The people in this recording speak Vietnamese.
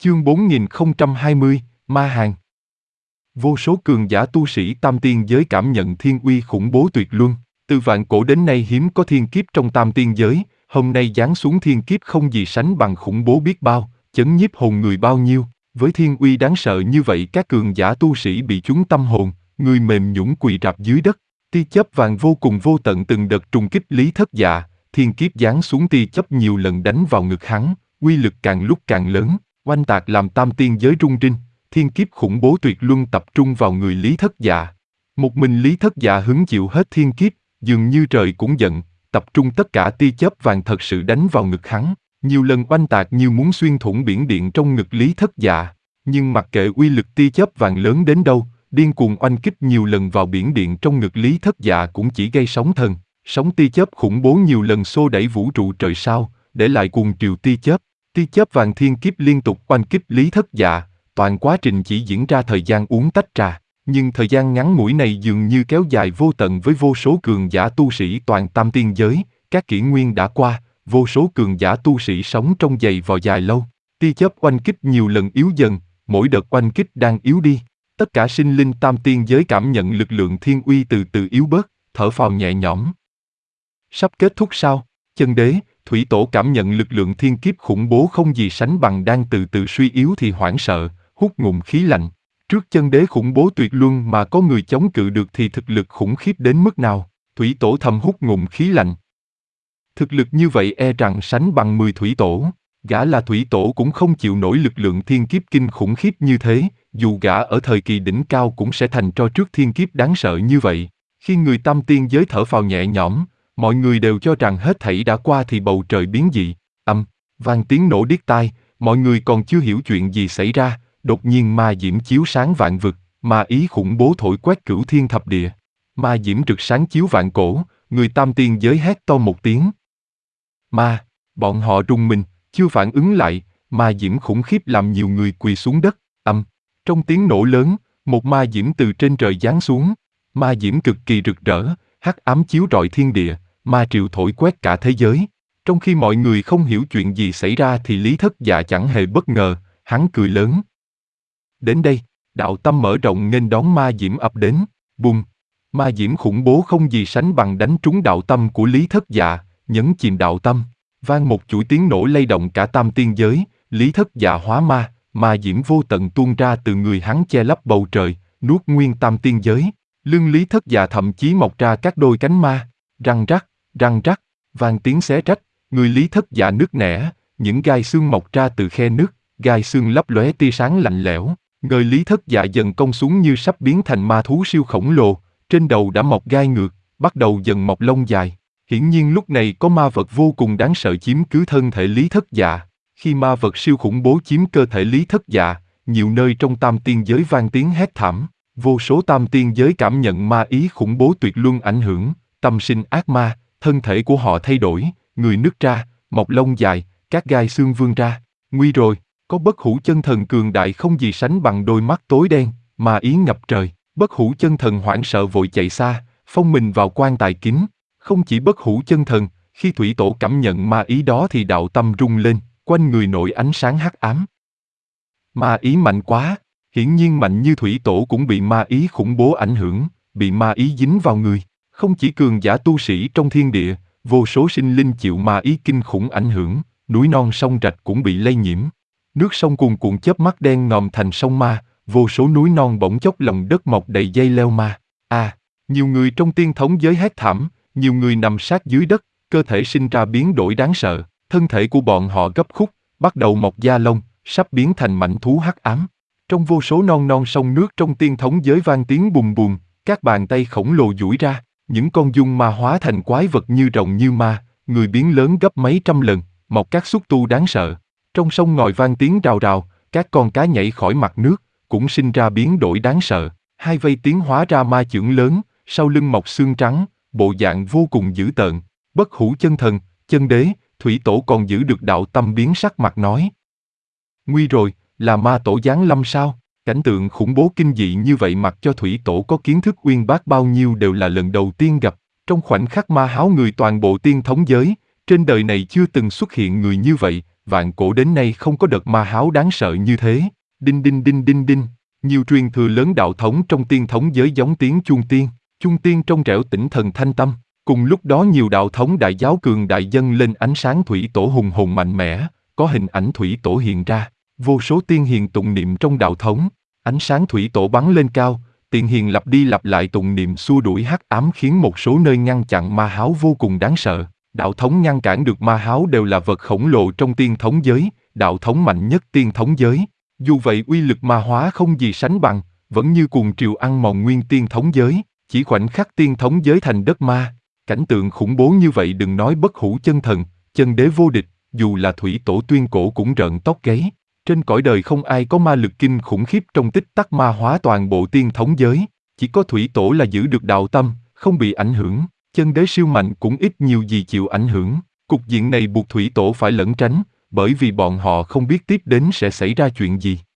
Chương 4020, Ma Hàn. Vô số cường giả tu sĩ tam tiên giới cảm nhận thiên uy khủng bố tuyệt luân. Từ vạn cổ đến nay hiếm có thiên kiếp trong tam tiên giới, hôm nay giáng xuống thiên kiếp không gì sánh bằng khủng bố biết bao, chấn nhiếp hồn người bao nhiêu. Với thiên uy đáng sợ như vậy, các cường giả tu sĩ bị chúng tâm hồn, người mềm nhũn quỳ rạp dưới đất. Tia chớp vàng vô cùng vô tận từng đợt trùng kích Lý Thất Dạ, thiên kiếp giáng xuống tia chớp nhiều lần đánh vào ngực hắn, uy lực càng lúc càng lớn, oanh tạc làm tam tiên giới rung rinh. Thiên kiếp khủng bố tuyệt luân tập trung vào người Lý Thất Dạ. Một mình Lý Thất Dạ hứng chịu hết thiên kiếp, dường như trời cũng giận, tập trung tất cả tia chớp vàng thật sự đánh vào ngực hắn, nhiều lần oanh tạc như muốn xuyên thủng biển điện trong ngực Lý Thất Dạ. Nhưng mặc kệ uy lực tia chớp vàng lớn đến đâu, điên cuồng oanh kích nhiều lần vào biển điện trong ngực Lý Thất Dạ cũng chỉ gây sóng thần. Sóng tia chớp khủng bố nhiều lần xô đẩy vũ trụ trời sao, để lại cuồng triều tia chớp. Tia chớp vàng thiên kiếp liên tục oanh kích Lý Thất Dạ. Toàn quá trình chỉ diễn ra thời gian uống tách trà, nhưng thời gian ngắn ngủi này dường như kéo dài vô tận với vô số cường giả tu sĩ toàn tam tiên giới. Các kỷ nguyên đã qua, vô số cường giả tu sĩ sống trong giày vò dài lâu. Tia chớp oanh kích nhiều lần yếu dần, mỗi đợt oanh kích đang yếu đi. Tất cả sinh linh tam tiên giới cảm nhận lực lượng thiên uy từ từ yếu bớt, thở phào nhẹ nhõm. Sắp kết thúc sao? Chân đế, thủy tổ cảm nhận lực lượng thiên kiếp khủng bố không gì sánh bằng đang từ từ suy yếu thì hoảng sợ, hút ngụm khí lạnh. Trước chân đế khủng bố tuyệt luân mà có người chống cự được thì thực lực khủng khiếp đến mức nào? Thủy tổ thầm hút ngụm khí lạnh. Thực lực như vậy e rằng sánh bằng 10 thủy tổ. Gã là thủy tổ cũng không chịu nổi lực lượng thiên kiếp kinh khủng khiếp như thế, dù gã ở thời kỳ đỉnh cao cũng sẽ thành tro trước thiên kiếp đáng sợ như vậy. Khi người tam tiên giới thở phào nhẹ nhõm, mọi người đều cho rằng hết thảy đã qua thì bầu trời biến dị. Vang tiếng nổ điếc tai, mọi người còn chưa hiểu chuyện gì xảy ra. Đột nhiên ma diễm chiếu sáng vạn vực, ma ý khủng bố thổi quét cửu thiên thập địa. Ma diễm rực sáng chiếu vạn cổ, người tam tiên giới hét to một tiếng. Ma, bọn họ rùng mình, chưa phản ứng lại, ma diễm khủng khiếp làm nhiều người quỳ xuống đất. Trong tiếng nổ lớn, một ma diễm từ trên trời giáng xuống. Ma diễm cực kỳ rực rỡ, hắc ám chiếu rọi thiên địa, ma triều thổi quét cả thế giới. Trong khi mọi người không hiểu chuyện gì xảy ra thì Lý Thất Dạ chẳng hề bất ngờ, hắn cười lớn. Đến đây, đạo tâm mở rộng nghênh đón ma diễm ập đến. Bùm! Ma diễm khủng bố không gì sánh bằng đánh trúng đạo tâm của Lý Thất Dạ, nhấn chìm đạo tâm. Vang một chuỗi tiếng nổ lay động cả tam tiên giới. Lý Thất Dạ hóa ma, ma diễm vô tận tuôn ra từ người hắn che lấp bầu trời, nuốt nguyên tam tiên giới. Lưng Lý Thất Dạ thậm chí mọc ra các đôi cánh ma. Răng rắc, vang tiếng xé rách. Người Lý Thất Dạ nứt nẻ, những gai xương mọc ra từ khe nứt, gai xương lấp lóe tia sáng lạnh lẽo. Người Lý Thất Dạ dần cong xuống như sắp biến thành ma thú siêu khổng lồ, trên đầu đã mọc gai ngược, bắt đầu dần mọc lông dài. Hiển nhiên lúc này có ma vật vô cùng đáng sợ chiếm cứ thân thể Lý Thất Dạ. Khi ma vật siêu khủng bố chiếm cơ thể Lý Thất Dạ, nhiều nơi trong tam tiên giới vang tiếng hét thảm. Vô số tam tiên giới cảm nhận ma ý khủng bố tuyệt luân ảnh hưởng, tâm sinh ác ma, thân thể của họ thay đổi, người nứt ra, mọc lông dài, các gai xương vươn ra. Nguy rồi, có bất hủ chân thần cường đại không gì sánh bằng đôi mắt tối đen, ma ý ngập trời. Bất hủ chân thần hoảng sợ vội chạy xa, phong mình vào quan tài kính. Không chỉ bất hủ chân thần, khi thủy tổ cảm nhận ma ý đó thì đạo tâm rung lên, quanh người nổi ánh sáng hắc ám. Ma ý mạnh quá, hiển nhiên mạnh như thủy tổ cũng bị ma ý khủng bố ảnh hưởng, bị ma ý dính vào người. Không chỉ cường giả tu sĩ trong thiên địa, vô số sinh linh chịu ma ý kinh khủng ảnh hưởng, núi non sông rạch cũng bị lây nhiễm. Nước sông cuồn cuộn chớp mắt đen ngòm thành sông ma, vô số núi non bỗng chốc lòng đất mọc đầy dây leo ma. Nhiều người trong tiên thống giới hét thảm, nhiều người nằm sát dưới đất, cơ thể sinh ra biến đổi đáng sợ, thân thể của bọn họ gấp khúc, bắt đầu mọc da lông, sắp biến thành mảnh thú hắc ám. Trong vô số non sông nước trong tiên thống giới vang tiếng bùm bùm, các bàn tay khổng lồ duỗi ra, những con dung ma hóa thành quái vật như rồng như ma, người biến lớn gấp mấy trăm lần, mọc các xúc tu đáng sợ. Trong sông ngòi vang tiếng rào rào, các con cá nhảy khỏi mặt nước, cũng sinh ra biến đổi đáng sợ. Hai vây tiến hóa ra ma chưởng lớn, sau lưng mọc xương trắng, bộ dạng vô cùng dữ tợn. Bất hủ chân thần, chân đế, thủy tổ còn giữ được đạo tâm biến sắc mặt nói. Nguy rồi, là ma tổ giáng lâm sao? Cảnh tượng khủng bố kinh dị như vậy mặc cho thủy tổ có kiến thức uyên bác bao nhiêu đều là lần đầu tiên gặp. Trong khoảnh khắc ma háo người toàn bộ tiên thống giới, trên đời này chưa từng xuất hiện người như vậy, vạn cổ đến nay không có đợt ma háo đáng sợ như thế. Đinh đinh đinh đinh đinh, nhiều truyền thừa lớn đạo thống trong tiên thống giới giống tiếng chuông tiên trong trẻo tĩnh thần thanh tâm. Cùng lúc đó nhiều đạo thống đại giáo cường đại dâng lên ánh sáng thủy tổ hùng hồn mạnh mẽ, có hình ảnh thủy tổ hiện ra, vô số tiên hiền tụng niệm trong đạo thống, ánh sáng thủy tổ bắn lên cao, tiên hiền lặp đi lặp lại tụng niệm xua đuổi hắc ám khiến một số nơi ngăn chặn ma háo vô cùng đáng sợ. Đạo thống ngăn cản được ma háo đều là vật khổng lồ trong tiên thống giới, đạo thống mạnh nhất tiên thống giới. Dù vậy uy lực ma hóa không gì sánh bằng, vẫn như cuồng triều ăn mòn nguyên tiên thống giới, chỉ khoảnh khắc tiên thống giới thành đất ma. Cảnh tượng khủng bố như vậy đừng nói bất hủ chân thần, chân đế vô địch, dù là thủy tổ tuyên cổ cũng rợn tóc gáy. Trên cõi đời không ai có ma lực kinh khủng khiếp trong tích tắc ma hóa toàn bộ tiên thống giới, chỉ có thủy tổ là giữ được đạo tâm, không bị ảnh hưởng, chân đế siêu mạnh cũng ít nhiều gì chịu ảnh hưởng. Cục diện này buộc thủy tổ phải lẩn tránh, bởi vì bọn họ không biết tiếp đến sẽ xảy ra chuyện gì.